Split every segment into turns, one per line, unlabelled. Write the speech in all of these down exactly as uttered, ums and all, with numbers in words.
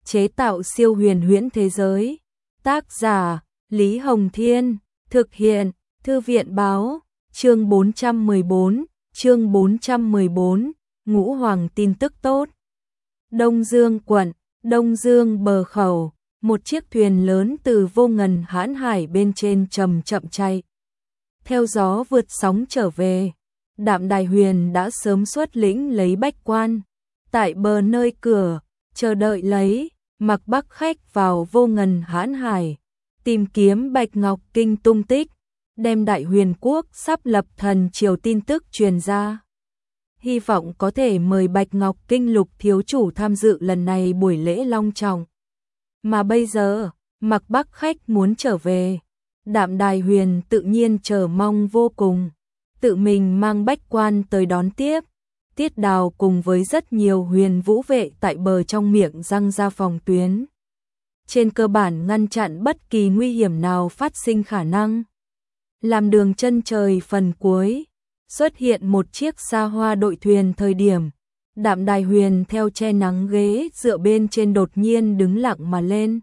chế tạo siêu huyền huyễn thế giới. Tác giả Lý Hồng Thiên, thực hiện Thư viện Báo, chương bốn trăm mười bốn, chương bốn trăm mười bốn, Ngũ Hoàng tin tức tốt. Đông Dương quận, Đông Dương bờ khẩu, một chiếc thuyền lớn từ vô ngần hãn hải bên trên chậm chậm chạy. Theo gió vượt sóng trở về, Đạm Đài Huyền đã sớm xuất lĩnh lấy bách quan, tại bờ nơi cửa, chờ đợi lấy, mặc Bắc khách vào vô ngần hãn hải, tìm kiếm Bạch Ngọc Kinh tung tích, đem Đại Huyền quốc sắp lập thần triều tin tức truyền ra. Hy vọng có thể mời Bạch Ngọc Kinh Lục thiếu chủ tham dự lần này buổi lễ long trọng. Mà bây giờ, mặc Bắc khách muốn trở về, Đạm Đài Huyền tự nhiên chờ mong vô cùng, tự mình mang bách quan tới đón tiếp. Tiết Đào cùng với rất nhiều huyền vũ vệ tại bờ trong miệng răng ra phòng tuyến. Trên cơ bản ngăn chặn bất kỳ nguy hiểm nào phát sinh khả năng. Làm đường chân trời phần cuối, xuất hiện một chiếc xa hoa đội thuyền thời điểm. Đạm Đài Huyền theo che nắng ghế dựa bên trên đột nhiên đứng lặng mà lên.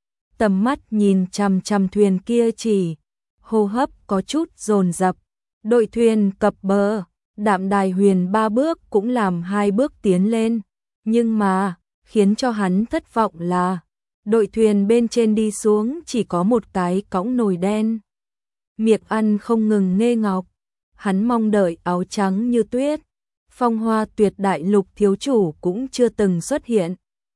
Tầm mắt nhìn chằm chằm thuyền kia chỉ, hô hấp có chút dồn dập. Đội thuyền cập bờ, Đạm Đài Huyền ba bước cũng làm hai bước tiến lên. Nhưng mà, khiến cho hắn thất vọng là, đội thuyền bên trên đi xuống chỉ có một cái cõng nồi đen. Miệng ăn không ngừng nghê ngọc, hắn mong đợi áo trắng như tuyết. Phong hoa tuyệt đại Lục thiếu chủ cũng chưa từng xuất hiện.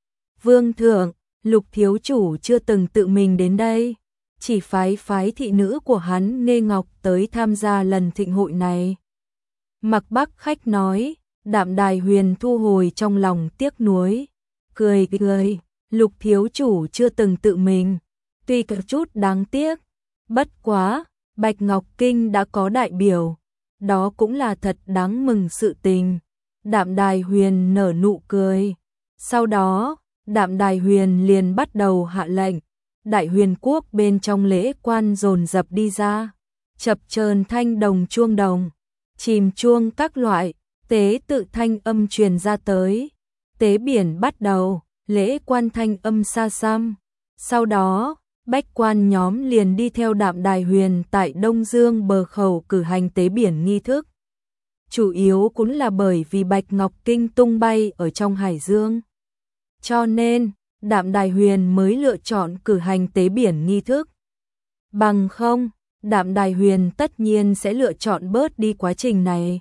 Vương thượng, Lục thiếu chủ chưa từng tự mình đến đây, chỉ phái phái thị nữ của hắn Nghê Ngọc tới tham gia lần thịnh hội này. Mặc Bắc khách nói, Đạm Đài Huyền thu hồi trong lòng tiếc nuối, cười cười, Lục thiếu chủ chưa từng tự mình, tuy có chút đáng tiếc, bất quá, Bạch Ngọc Kinh đã có đại biểu, đó cũng là thật đáng mừng sự tình. Đạm Đài Huyền nở nụ cười, sau đó, Đạm Đài Huyền liền bắt đầu hạ lệnh, Đại Huyền quốc bên trong lễ quan dồn dập đi ra, chập chờn thanh đồng chuông đồng, chìm chuông các loại, tế tự thanh âm truyền ra tới, tế biển bắt đầu, lễ quan thanh âm xa xăm, sau đó, bách quan nhóm liền đi theo Đạm Đài Huyền tại Đông Dương bờ khẩu cử hành tế biển nghi thức. Chủ yếu cũng là bởi vì Bạch Ngọc Kinh tung bay ở trong hải dương. Cho nên, Đạm Đài Huyền mới lựa chọn cử hành tế biển nghi thức. Bằng không, Đạm Đài Huyền tất nhiên sẽ lựa chọn bớt đi quá trình này.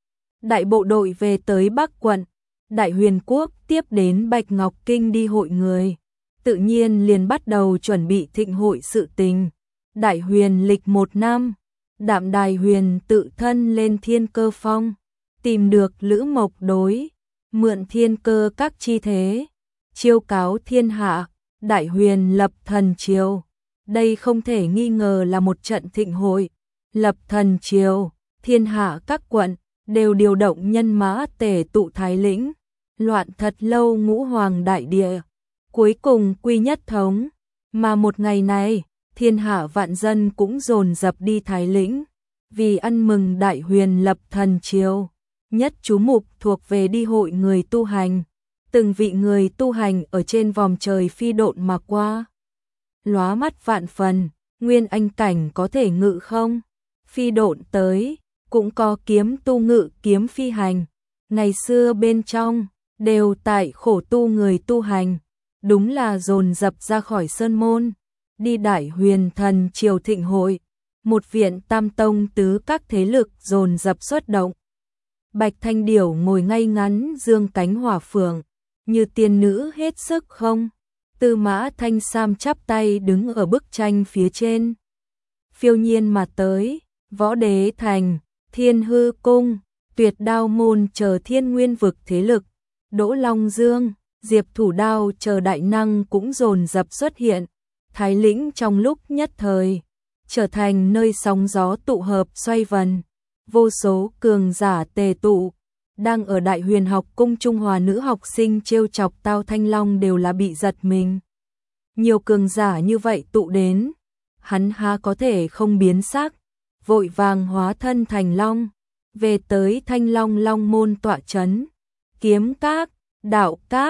Đại bộ đội về tới Bắc quận, Đại Huyền quốc tiếp đến Bạch Ngọc Kinh đi hội người, tự nhiên liền bắt đầu chuẩn bị thịnh hội sự tình. Đại Huyền lịch một năm, Đạm Đài Huyền tự thân lên Thiên Cơ Phong, tìm được Lữ Mộc đối, mượn thiên cơ các chi thế, chiêu cáo thiên hạ, Đại Huyền lập thần triều. Đây không thể nghi ngờ là một trận thịnh hội, lập thần triều, thiên hạ các quận đều điều động nhân mã tề tụ Thái Lĩnh, loạn thật lâu ngũ hoàng đại địa, cuối cùng quy nhất thống, mà một ngày này, thiên hạ vạn dân cũng dồn dập đi Thái Lĩnh, vì ăn mừng Đại Huyền lập thần triều, nhất chú mục thuộc về đi hội người tu hành, từng vị người tu hành ở trên vòm trời phi độn mà qua. Lóa mắt vạn phần, nguyên anh cảnh có thể ngự không? Phi độn tới, cũng có kiếm tu ngự kiếm phi hành. Ngày xưa bên trong, đều tại khổ tu người tu hành, đúng là dồn dập ra khỏi sơn môn, đi Đại Huyền thần triều thịnh hội, một viện tam tông tứ các thế lực dồn dập xuất động. Bạch Thanh Điểu ngồi ngay ngắn dương cánh hỏa phượng, như tiên nữ hết sức không? Tư Mã Thanh Sam chắp tay đứng ở bức tranh phía trên. Phiêu nhiên mà tới, Võ Đế Thành, Thiên Hư Cung, Tuyệt Đao Môn chờ thiên nguyên vực thế lực, Đỗ Long Dương, Diệp Thủ Đao chờ đại năng cũng dồn dập xuất hiện. Thái Lĩnh trong lúc nhất thời, trở thành nơi sóng gió tụ hợp xoay vần, vô số cường giả tề tụ. Đang ở Đại Huyền học cung Trung Hòa nữ học sinh trêu chọc Tao Thanh Long đều là bị giật mình. Nhiều cường giả như vậy tụ đến, hắn há có thể không biến sắc, vội vàng hóa thân thành long, về tới Thanh Long Long môn tọa chấn, kiếm các, đạo các,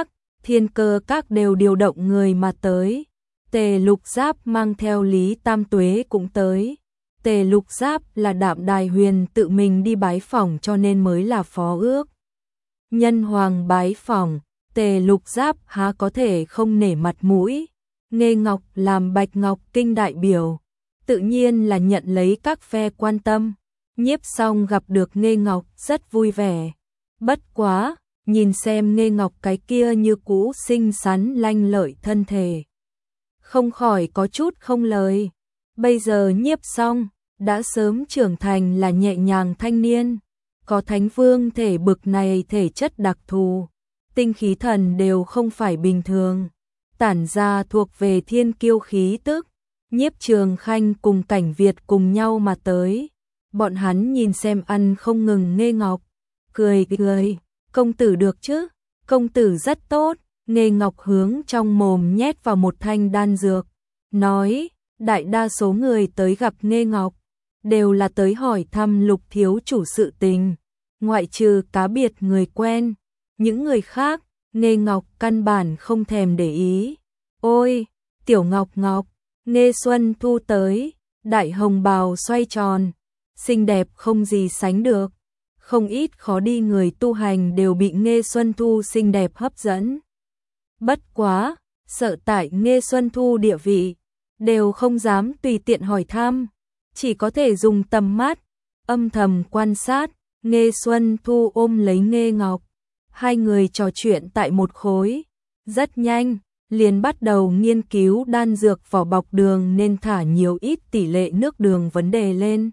Thiên Cơ Các đều điều động người mà tới. Tề Lục Giáp mang theo Lý Tam Tuế cũng tới. Tề Lục Giáp là Đạm Đài Huyền tự mình đi bái phỏng cho nên mới là phó ước. Nhân hoàng bái phỏng, Tề Lục Giáp há có thể không nể mặt mũi. Nghê Ngọc làm Bạch Ngọc Kinh đại biểu, tự nhiên là nhận lấy các phe quan tâm. Nhiếp Song gặp được Nghê Ngọc rất vui vẻ. Bất quá, nhìn xem Nghê Ngọc cái kia như cũ xinh xắn lanh lợi thân thể, không khỏi có chút không lời. Bây giờ Nhiếp Song đã sớm trưởng thành là nhẹ nhàng thanh niên, có Thánh Vương thể bực này thể chất đặc thù, tinh khí thần đều không phải bình thường, tản ra thuộc về thiên kiêu khí tức. Nhiếp Trường Khanh cùng Cảnh Việt cùng nhau mà tới, bọn hắn nhìn xem ăn không ngừng Nghê Ngọc, cười cười, công tử được chứ, công tử rất tốt. Nghê Ngọc hướng trong mồm nhét vào một thanh đan dược, nói, đại đa số người tới gặp Nghê Ngọc đều là tới hỏi thăm Lục thiếu chủ sự tình, ngoại trừ cá biệt người quen, những người khác, Nghê Ngọc căn bản không thèm để ý. Ôi, Tiểu Ngọc Ngọc, Nghê Xuân Thu tới, đại hồng bào xoay tròn, xinh đẹp không gì sánh được, không ít khó đi người tu hành đều bị Nghê Xuân Thu xinh đẹp hấp dẫn. Bất quá, sợ tại Nghê Xuân Thu địa vị, đều không dám tùy tiện hỏi thăm, chỉ có thể dùng tầm mắt, âm thầm quan sát. Nghê Xuân Thu ôm lấy Nghê Ngọc, hai người trò chuyện tại một khối, rất nhanh, liền bắt đầu nghiên cứu đan dược vỏ bọc đường nên thả nhiều ít tỷ lệ nước đường vấn đề lên.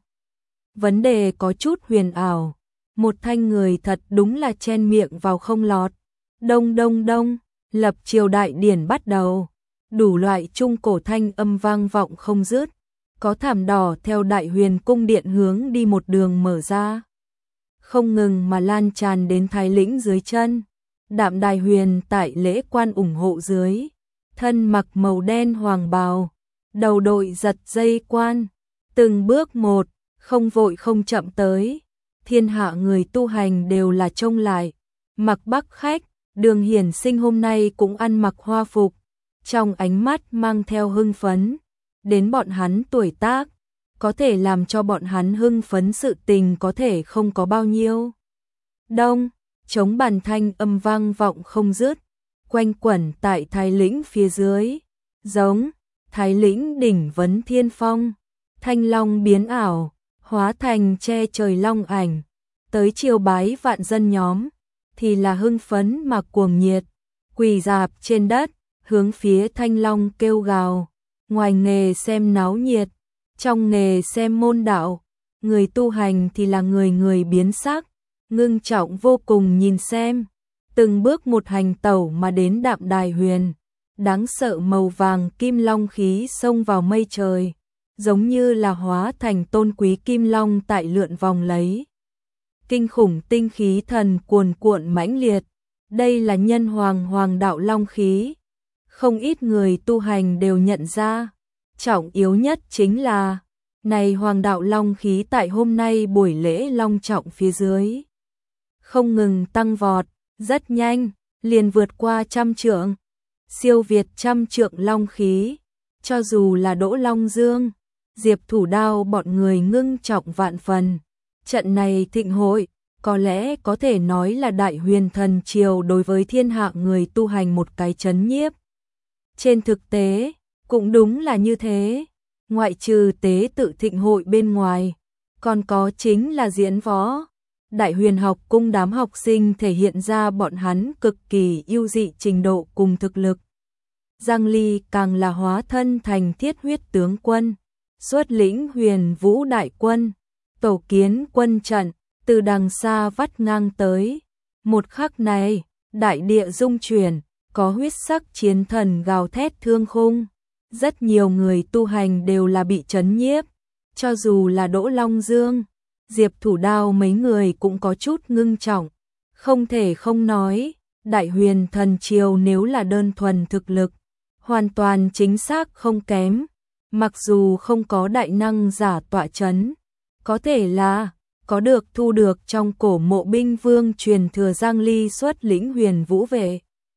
Vấn đề có chút huyền ảo, một thanh người thật đúng là chen miệng vào không lọt. Đông đông đông, lập triều đại điển bắt đầu, đủ loại trung cổ thanh âm vang vọng không dứt, có thảm đỏ theo Đại Huyền cung điện hướng đi một đường mở ra, không ngừng mà lan tràn đến Thái lĩnh dưới chân. Đạm Đài Huyền tại lễ quan ủng hộ dưới, thân mặc màu đen hoàng bào, đầu đội giật dây quan, từng bước một, không vội không chậm tới. Thiên hạ người tu hành đều là trông lại. Mặc Bắc khách, Đường Hiển Sinh hôm nay cũng ăn mặc hoa phục, trong ánh mắt mang theo hưng phấn. Đến bọn hắn tuổi tác, có thể làm cho bọn hắn hưng phấn sự tình có thể không có bao nhiêu. Đông, chống bàn thanh âm vang vọng không dứt, quanh quẩn tại Thái lĩnh phía dưới, giống Thái lĩnh đỉnh vấn thiên phong, thanh long biến ảo, hóa thành che trời long ảnh, tới chiều bái vạn dân nhóm, thì là hưng phấn mà cuồng nhiệt, quỳ rạp trên đất, hướng phía thanh long kêu gào, ngoài nghề xem náo nhiệt, trong nghề xem môn đạo, người tu hành thì là người người biến sắc, ngưng trọng vô cùng nhìn xem, từng bước một hành tẩu mà đến Đạm Đài Huyền, đáng sợ màu vàng kim long khí xông vào mây trời, giống như là hóa thành tôn quý kim long tại lượn vòng lấy. Kinh khủng tinh khí thần cuồn cuộn mãnh liệt, đây là nhân hoàng hoàng đạo long khí, không ít người tu hành đều nhận ra, trọng yếu nhất chính là, này hoàng đạo long khí tại hôm nay buổi lễ long trọng phía dưới, không ngừng tăng vọt, rất nhanh, liền vượt qua trăm trượng, siêu việt trăm trượng long khí, cho dù là Đỗ Long Dương, Diệp Thủ Đao bọn người ngưng trọng vạn phần. Trận này thịnh hội, có lẽ có thể nói là Đại Huyền thần triều đối với thiên hạ người tu hành một cái chấn nhiếp. Trên thực tế, cũng đúng là như thế, ngoại trừ tế tự thịnh hội bên ngoài, còn có chính là diễn võ. Đại Huyền học cung đám học sinh thể hiện ra bọn hắn cực kỳ ưu dị trình độ cùng thực lực. Giang Ly càng là hóa thân thành thiết huyết tướng quân, xuất lĩnh Huyền Vũ đại quân, tổ kiến quân trận, từ đằng xa vắt ngang tới. Một khắc này, đại địa rung chuyển, có huyết sắc chiến thần gào thét thương khung. Rất nhiều người tu hành đều là bị chấn nhiếp, cho dù là Đỗ Long Dương, Diệp Thủ Đao mấy người cũng có chút ngưng trọng. Không thể không nói, Đại Huyền thần triều nếu là đơn thuần thực lực, hoàn toàn chính xác không kém, mặc dù không có đại năng giả tọa chấn, có thể là có được thu được trong cổ mộ binh vương truyền thừa Giang Ly xuất lĩnh Huyền Vũ về.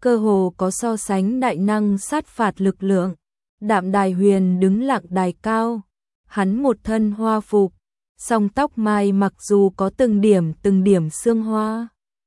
cơ hồ có so sánh đại năng sát phạt lực lượng. Đạm Đài Huyền đứng lặng đài cao, hắn một thân hoa phục, song tóc mai mặc dù có từng điểm từng điểm sương hoa.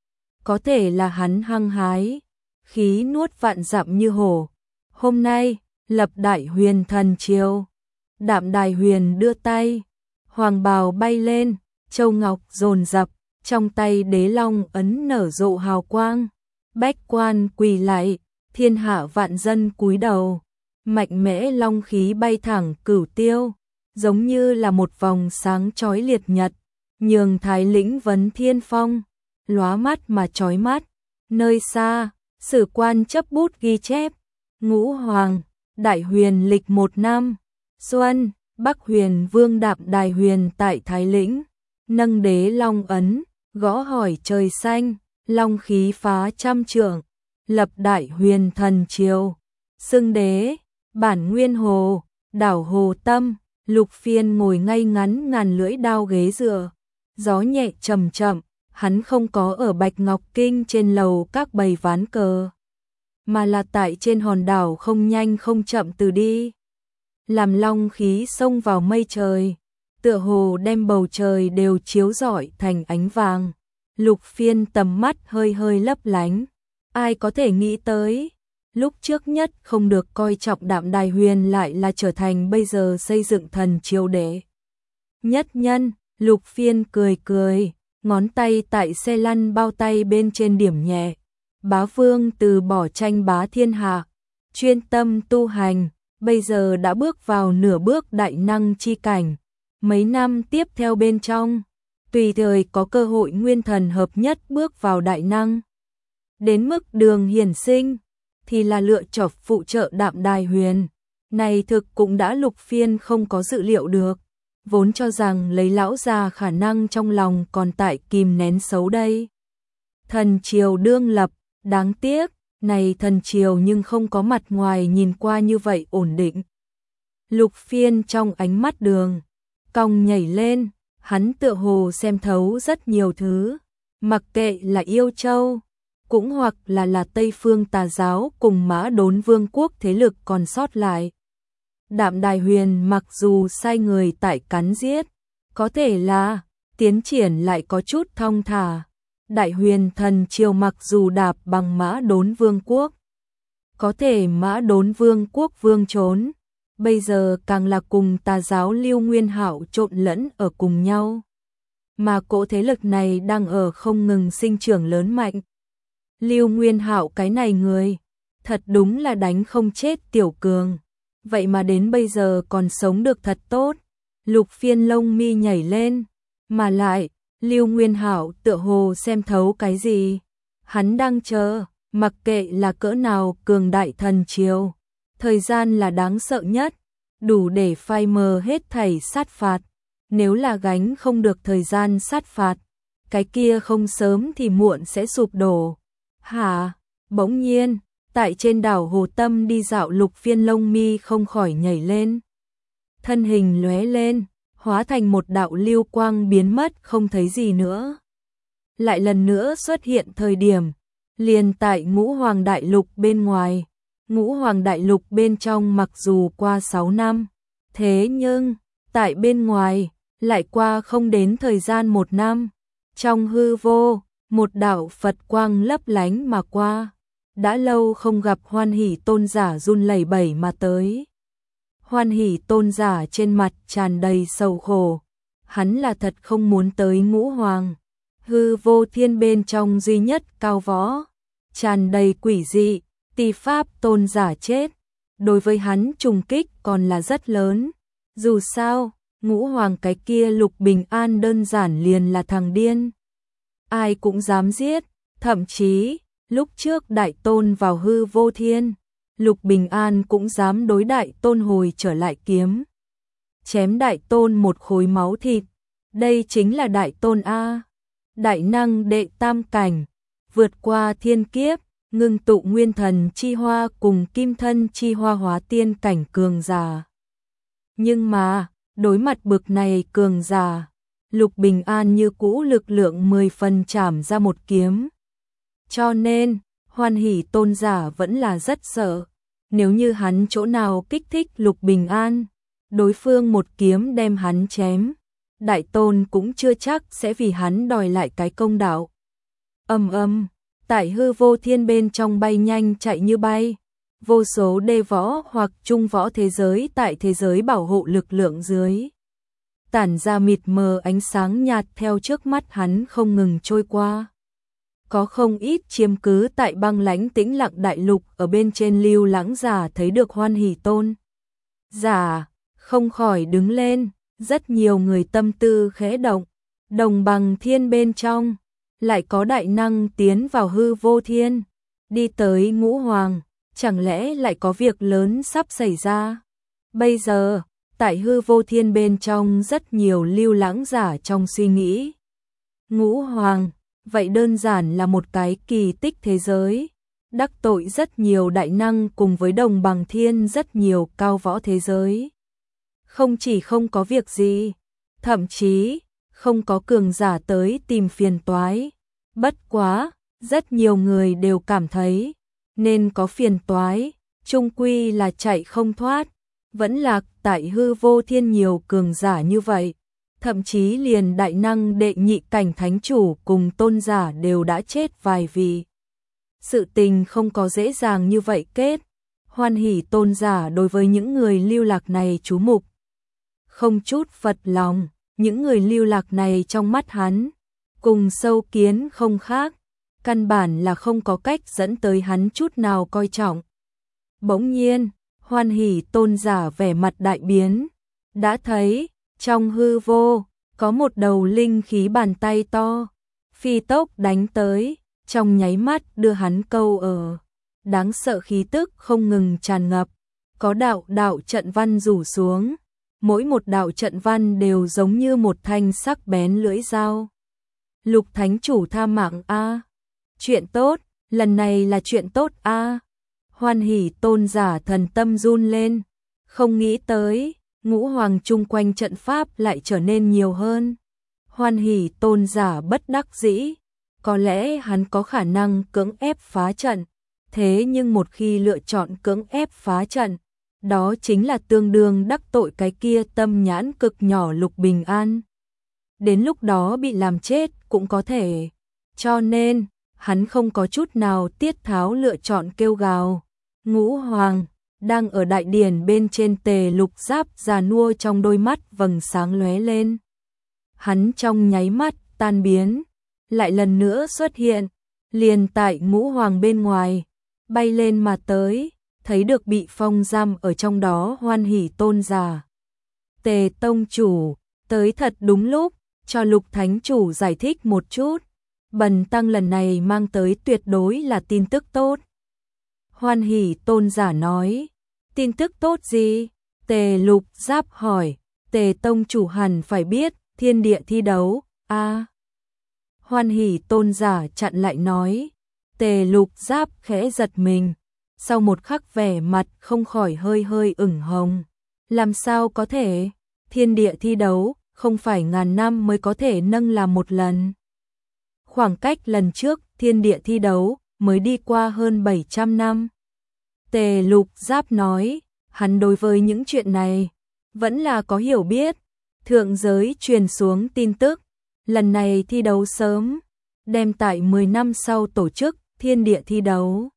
Có thể là hắn hăng hái, khí nuốt vạn dặm như hổ. Hôm nay, lập Đại Huyền thần triều. Đạm Đài Huyền đưa tay, hoàng bào bay lên, châu ngọc dồn dập, trong tay đế long ấn nở rộ hào quang. Bách quan quỳ lạy, thiên hạ vạn dân cúi đầu. Mạnh mẽ long khí bay thẳng cửu tiêu, giống như là một vòng sáng chói liệt nhật, nhường Thái lĩnh vấn thiên phong, lóa mắt mà chói mắt. Nơi xa, sử quan chấp bút ghi chép, Ngũ Hoàng, Đại Huyền lịch một năm, Xuân, Bắc Huyền Vương Đạm Đài Huyền tại Thái lĩnh, nâng đế long ấn, gõ hỏi trời xanh, long khí phá trăm trượng, lập Đại Huyền thần triều, xưng đế. Bản Nguyên Hồ, đảo Hồ Tâm, Lục Phiên ngồi ngay ngắn ngàn lưỡi đao ghế dựa, gió nhẹ chậm chậm, hắn không có ở Bạch Ngọc Kinh trên lầu các bầy ván cờ, mà là tại trên hòn đảo không nhanh không chậm từ đi. Làm long khí xông vào mây trời, tựa hồ đem bầu trời đều chiếu rọi thành ánh vàng. Lục Phiên tầm mắt hơi hơi lấp lánh, ai có thể nghĩ tới lúc trước nhất không được coi trọng Đạm Đài Huyền lại là trở thành bây giờ xây dựng thần triều đế nhất nhân. Lục Phiên cười cười, ngón tay tại xe lăn bao tay bên trên điểm nhẹ. Bá Vương từ bỏ tranh bá thiên hạ, chuyên tâm tu hành, bây giờ đã bước vào nửa bước đại năng chi cảnh. Mấy năm tiếp theo bên trong, tùy thời có cơ hội nguyên thần hợp nhất bước vào đại năng. Đến mức Đường Hiển Sinh thì là lựa chọn phụ trợ Đạm Đài Huyền. Này thực cũng đã Lục Phiên không có dự liệu được, vốn cho rằng lấy lão già khả năng trong lòng còn tại kìm nén xấu đây. Thần triều đương lập, đáng tiếc, này thần triều nhưng không có mặt ngoài nhìn qua như vậy ổn định. Lục Phiên trong ánh mắt Đường cong nhảy lên, hắn tựa hồ xem thấu rất nhiều thứ, mặc kệ là Yêu Châu, cũng hoặc là là Tây Phương Tà giáo cùng Mã Đốn Vương quốc thế lực còn sót lại. Đạm Đài Huyền mặc dù sai người tại cắn giết, có thể là tiến triển lại có chút thong thả. Đại Huyền thần triều mặc dù đạp bằng Mã Đốn Vương quốc, có thể Mã Đốn Vương quốc vương trốn, bây giờ càng là cùng Tà giáo Lưu Nguyên Hạo trộn lẫn ở cùng nhau. Mà cỗ thế lực này đang ở không ngừng sinh trưởng lớn mạnh. Lưu Nguyên Hạo cái này người, thật đúng là đánh không chết tiểu cường, vậy mà đến bây giờ còn sống được thật tốt. Lục Phiên lông mi nhảy lên, mà lại, Lưu Nguyên Hạo tựa hồ xem thấu cái gì. Hắn đang chờ, mặc kệ là cỡ nào cường đại thần triều, thời gian là đáng sợ nhất, đủ để phai mờ hết thảy sát phạt. Nếu là gánh không được thời gian sát phạt, cái kia không sớm thì muộn sẽ sụp đổ. Hả? Bỗng nhiên, tại trên đảo Hồ Tâm đi dạo Lục Phiên lông mi không khỏi nhảy lên. Thân hình lóe lên, hóa thành một đạo lưu quang biến mất không thấy gì nữa. Lại lần nữa xuất hiện thời điểm, liền tại Ngũ Hoàng Đại Lục bên ngoài. Ngũ Hoàng Đại Lục bên trong mặc dù qua sáu năm, thế nhưng, tại bên ngoài, lại qua không đến thời gian một năm. Trong hư vô, một đạo Phật quang lấp lánh mà qua, đã lâu không gặp Hoan Hỷ tôn giả run lẩy bẩy mà tới. Hoan Hỷ tôn giả trên mặt tràn đầy sầu khổ, hắn là thật không muốn tới Ngũ Hoàng. Hư vô thiên bên trong duy nhất cao võ, tràn đầy quỷ dị, Tỳ Pháp tôn giả chết, đối với hắn trùng kích còn là rất lớn. Dù sao, Ngũ Hoàng cái kia Lục Bình An đơn giản liền là thằng điên, ai cũng dám giết, thậm chí, lúc trước Đại Tôn vào hư vô thiên, Lục Bình An cũng dám đối Đại Tôn hồi trở lại kiếm. Chém Đại Tôn một khối máu thịt, đây chính là Đại Tôn A. Đại năng đệ tam cảnh, vượt qua thiên kiếp, ngưng tụ nguyên thần chi hoa cùng kim thân chi hoa hóa tiên cảnh cường giả. Nhưng mà, đối mặt bực này cường giả, Lục Bình An như cũ lực lượng mười phần chảm ra một kiếm. Cho nên, Hoan Hỷ tôn giả vẫn là rất sợ, nếu như hắn chỗ nào kích thích Lục Bình An, đối phương một kiếm đem hắn chém, Đại Tôn cũng chưa chắc sẽ vì hắn đòi lại cái công đạo. Ầm ầm, tại hư vô thiên bên trong bay nhanh chạy như bay, vô số đê võ hoặc trung võ thế giới tại thế giới bảo hộ lực lượng dưới tản ra mịt mờ ánh sáng nhạt theo trước mắt hắn không ngừng trôi qua. Có không ít chiếm cứ tại băng lãnh tĩnh lặng đại lục ở bên trên lưu lãng giả thấy được Hoan Hỷ tôn giả, không khỏi đứng lên, rất nhiều người tâm tư khẽ động, đồng bằng thiên bên trong, lại có đại năng tiến vào hư vô thiên, đi tới Ngũ Hoàng, chẳng lẽ lại có việc lớn sắp xảy ra. Bây giờ, tại hư vô thiên bên trong rất nhiều lưu lãng giả trong suy nghĩ. Ngũ Hoàng, vậy đơn giản là một cái kỳ tích thế giới, đắc tội rất nhiều đại năng cùng với đồng bằng thiên rất nhiều cao võ thế giới. Không chỉ không có việc gì, thậm chí không có cường giả tới tìm phiền toái. Bất quá, rất nhiều người đều cảm thấy nên có phiền toái, chung quy là chạy không thoát, vẫn lạc tại hư vô thiên nhiều cường giả như vậy. Thậm chí liền đại năng đệ nhị cảnh thánh chủ cùng tôn giả đều đã chết vài vị. Sự tình không có dễ dàng như vậy kết. Hoan Hỷ tôn giả đối với những người lưu lạc này chú mục, không chút phật lòng, những người lưu lạc này trong mắt hắn, cùng sâu kiến không khác, căn bản là không có cách dẫn tới hắn chút nào coi trọng. Bỗng nhiên, Hoan Hỷ tôn giả vẻ mặt đại biến, đã thấy trong hư vô, có một đầu linh khí bàn tay to, phi tốc đánh tới, trong nháy mắt đưa hắn câu ở. Đáng sợ khí tức không ngừng tràn ngập, có đạo đạo trận văn rủ xuống, mỗi một đạo trận văn đều giống như một thanh sắc bén lưỡi dao. Lục thánh chủ tha mạng a, chuyện tốt, lần này là chuyện tốt a. Hoan Hỷ tôn giả thần tâm run lên, không nghĩ tới Ngũ Hoàng chung quanh trận pháp lại trở nên nhiều hơn. Hoan Hỷ tôn giả bất đắc dĩ, có lẽ hắn có khả năng cưỡng ép phá trận, thế nhưng một khi lựa chọn cưỡng ép phá trận, đó chính là tương đương đắc tội cái kia tâm nhãn cực nhỏ Lục Bình An. Đến lúc đó bị làm chết cũng có thể, cho nên hắn không có chút nào tiết tháo lựa chọn kêu gào. Ngũ Hoàng đang ở đại điển bên trên Tề Lục giáp già nua trong đôi mắt vầng sáng lóe lên. Hắn trong nháy mắt tan biến, lại lần nữa xuất hiện, liền tại Ngũ Hoàng bên ngoài, bay lên mà tới, thấy được bị phong giam ở trong đó Hoan Hỷ tôn giả. Tề tông chủ, tới thật đúng lúc, cho Lục thánh chủ giải thích một chút, bần tăng lần này mang tới tuyệt đối là tin tức tốt. Hoan Hỷ tôn giả nói, tin tức tốt gì? Tề Lục giáp hỏi, Tề tông chủ hẳn phải biết, thiên địa thi đấu, a. À. Hoan Hỷ tôn giả chặn lại nói, Tề Lục giáp khẽ giật mình, sau một khắc vẻ mặt không khỏi hơi hơi ửng hồng. Làm sao có thể? Thiên địa thi đấu, không phải ngàn năm mới có thể nâng làm một lần. Khoảng cách lần trước thiên địa thi đấu mới đi qua hơn bảy trăm năm. Tề Lục giáp nói, hắn đối với những chuyện này vẫn là có hiểu biết. Thượng giới truyền xuống tin tức, lần này thi đấu sớm, đem tại mười năm sau tổ chức thiên địa thi đấu.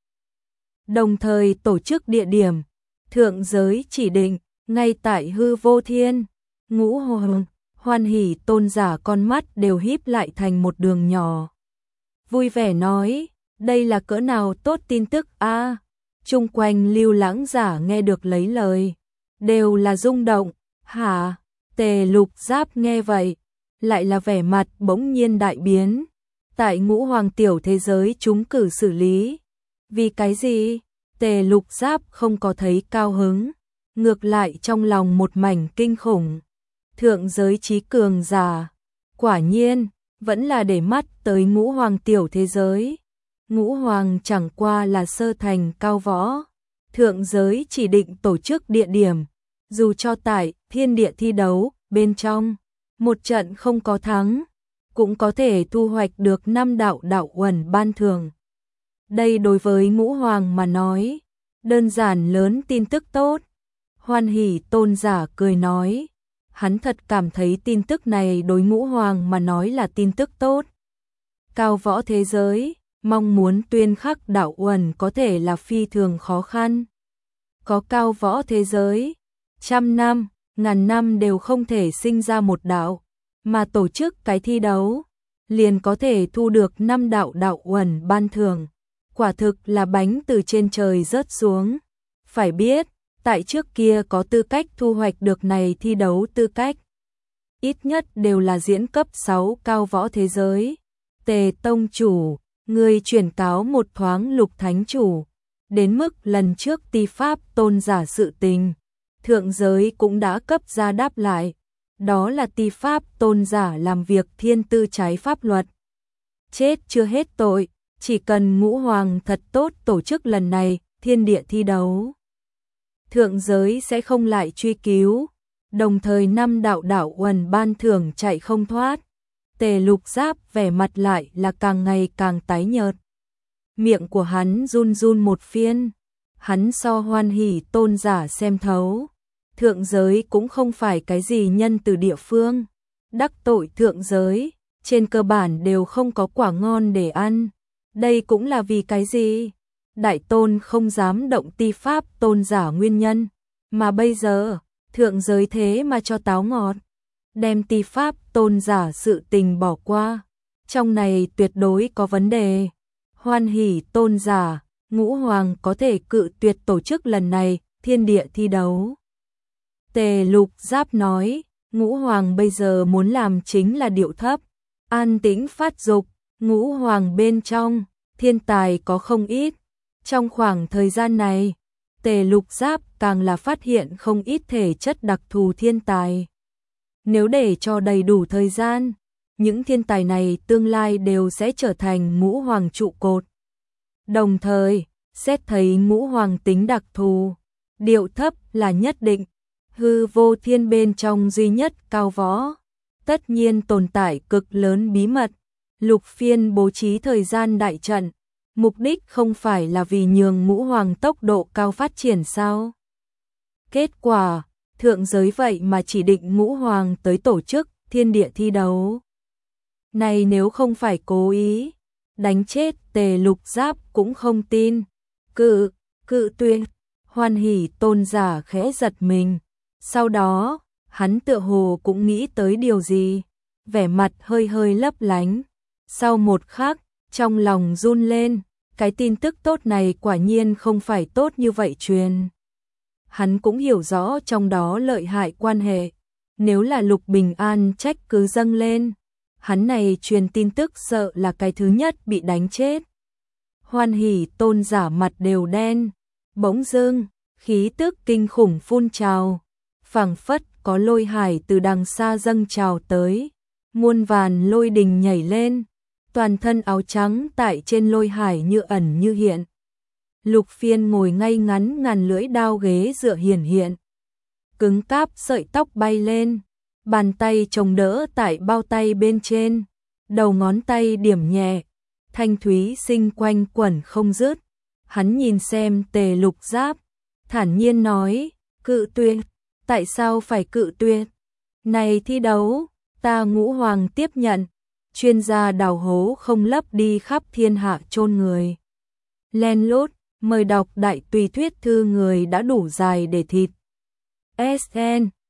Đồng thời tổ chức địa điểm, thượng giới chỉ định, ngay tại hư vô thiên. Ngũ Hoàng, Hoan Hỷ tôn giả con mắt đều híp lại thành một đường nhỏ. Vui vẻ nói, đây là cỡ nào tốt tin tức a. À, chung quanh lưu lãng giả nghe được lấy lời, đều là rung động. Hả? Tề Lục giáp nghe vậy, lại là vẻ mặt bỗng nhiên đại biến. Tại Ngũ Hoàng tiểu thế giới chúng cử xử lý. Vì cái gì? Tề Lục giáp không có thấy cao hứng, ngược lại trong lòng một mảnh kinh khủng. Thượng giới trí cường giả, quả nhiên, vẫn là để mắt tới Ngũ Hoàng tiểu thế giới. Ngũ Hoàng chẳng qua là sơ thành cao võ. Thượng giới chỉ định tổ chức địa điểm, dù cho tại thiên địa thi đấu, bên trong, một trận không có thắng, cũng có thể thu hoạch được năm đạo đạo uẩn ban thường. Đây đối với Ngũ Hoàng mà nói, đơn giản lớn tin tức tốt. Hoan Hỷ Tôn giả cười nói, hắn thật cảm thấy tin tức này đối Ngũ Hoàng mà nói là tin tức tốt. Cao võ thế giới, mong muốn tuyên khắc đạo uẩn có thể là phi thường khó khăn. Có cao võ thế giới, trăm năm, ngàn năm đều không thể sinh ra một đạo, mà tổ chức cái thi đấu, liền có thể thu được năm đạo đạo uẩn ban thưởng. Quả thực là bánh từ trên trời rớt xuống. Phải biết, tại trước kia có tư cách thu hoạch được này thi đấu tư cách, ít nhất đều là diễn cấp sáu cao võ thế giới. Tề tông chủ, người chuyển cáo một thoáng Lục thánh chủ, đến mức lần trước ti pháp tôn giả sự tình, thượng giới cũng đã cấp ra đáp lại, đó là ti pháp tôn giả làm việc thiên tư trái pháp luật. Chết chưa hết tội, chỉ cần Ngũ Hoàng thật tốt tổ chức lần này thiên địa thi đấu, thượng giới sẽ không lại truy cứu, đồng thời năm đạo đạo uẩn ban thưởng chạy không thoát. Tề Lục Giáp vẻ mặt lại là càng ngày càng tái nhợt. Miệng của hắn run run một phiên, hắn so Hoan Hỷ Tôn giả xem thấu. Thượng giới cũng không phải cái gì nhân từ địa phương, đắc tội thượng giới, trên cơ bản đều không có quả ngon để ăn. Đây cũng là vì cái gì? Đại tôn không dám động ti pháp tôn giả nguyên nhân, mà bây giờ, thượng giới thế mà cho táo ngọt, đem ti pháp tôn giả sự tình bỏ qua, trong này tuyệt đối có vấn đề. Hoan Hỷ Tôn giả, Ngũ Hoàng có thể cự tuyệt tổ chức lần này thiên địa thi đấu. Tề Lục Giáp nói, Ngũ Hoàng bây giờ muốn làm chính là điệu thấp, an tĩnh phát dục. Ngũ Hoàng bên trong, thiên tài có không ít. Trong khoảng thời gian này, Tề Lục Giáp càng là phát hiện không ít thể chất đặc thù thiên tài. Nếu để cho đầy đủ thời gian, những thiên tài này tương lai đều sẽ trở thành Ngũ Hoàng trụ cột. Đồng thời, xét thấy Ngũ Hoàng tính đặc thù, điệu thấp là nhất định, hư vô thiên bên trong duy nhất cao võ, tất nhiên tồn tại cực lớn bí mật. Lục Phiên bố trí thời gian đại trận, mục đích không phải là vì nhường Ngũ Hoàng tốc độ cao phát triển sao? Kết quả, thượng giới vậy mà chỉ định Ngũ Hoàng tới tổ chức thiên địa thi đấu. Này nếu không phải cố ý, đánh chết Tề Lục Giáp cũng không tin. Cự, cự tuyệt. Hoan Hỷ Tôn giả khẽ giật mình. Sau đó, hắn tựa hồ cũng nghĩ tới điều gì, vẻ mặt hơi hơi lấp lánh. Sau một khắc, trong lòng run lên, cái tin tức tốt này quả nhiên không phải tốt như vậy truyền. Hắn cũng hiểu rõ trong đó lợi hại quan hệ, nếu là Lục Bình An trách cứ dâng lên, hắn này truyền tin tức sợ là cái thứ nhất bị đánh chết. Hoan Hỷ Tôn giả mặt đều đen, bỗng dưng, khí tức kinh khủng phun trào, phảng phất có lôi hải từ đằng xa dâng trào tới, muôn vàn lôi đình nhảy lên, toàn thân áo trắng tại trên lôi hải như ẩn như hiện. Lục Phiên ngồi ngay ngắn ngàn lưỡi đao ghế dựa hiển hiện, cứng cáp sợi tóc bay lên, bàn tay chống đỡ tại bao tay bên trên, đầu ngón tay điểm nhẹ, thanh thúy sinh quanh quẩn không dứt. Hắn nhìn xem Tề Lục Giáp, thản nhiên nói, cự tuyệt, tại sao phải cự tuyệt? Này thi đấu, ta Ngũ Hoàng tiếp nhận, chuyên gia đào hố không lấp đi khắp thiên hạ chôn người. Len lút, mời đọc đại tùy thuyết thư người đã đủ dài để thịt. ét en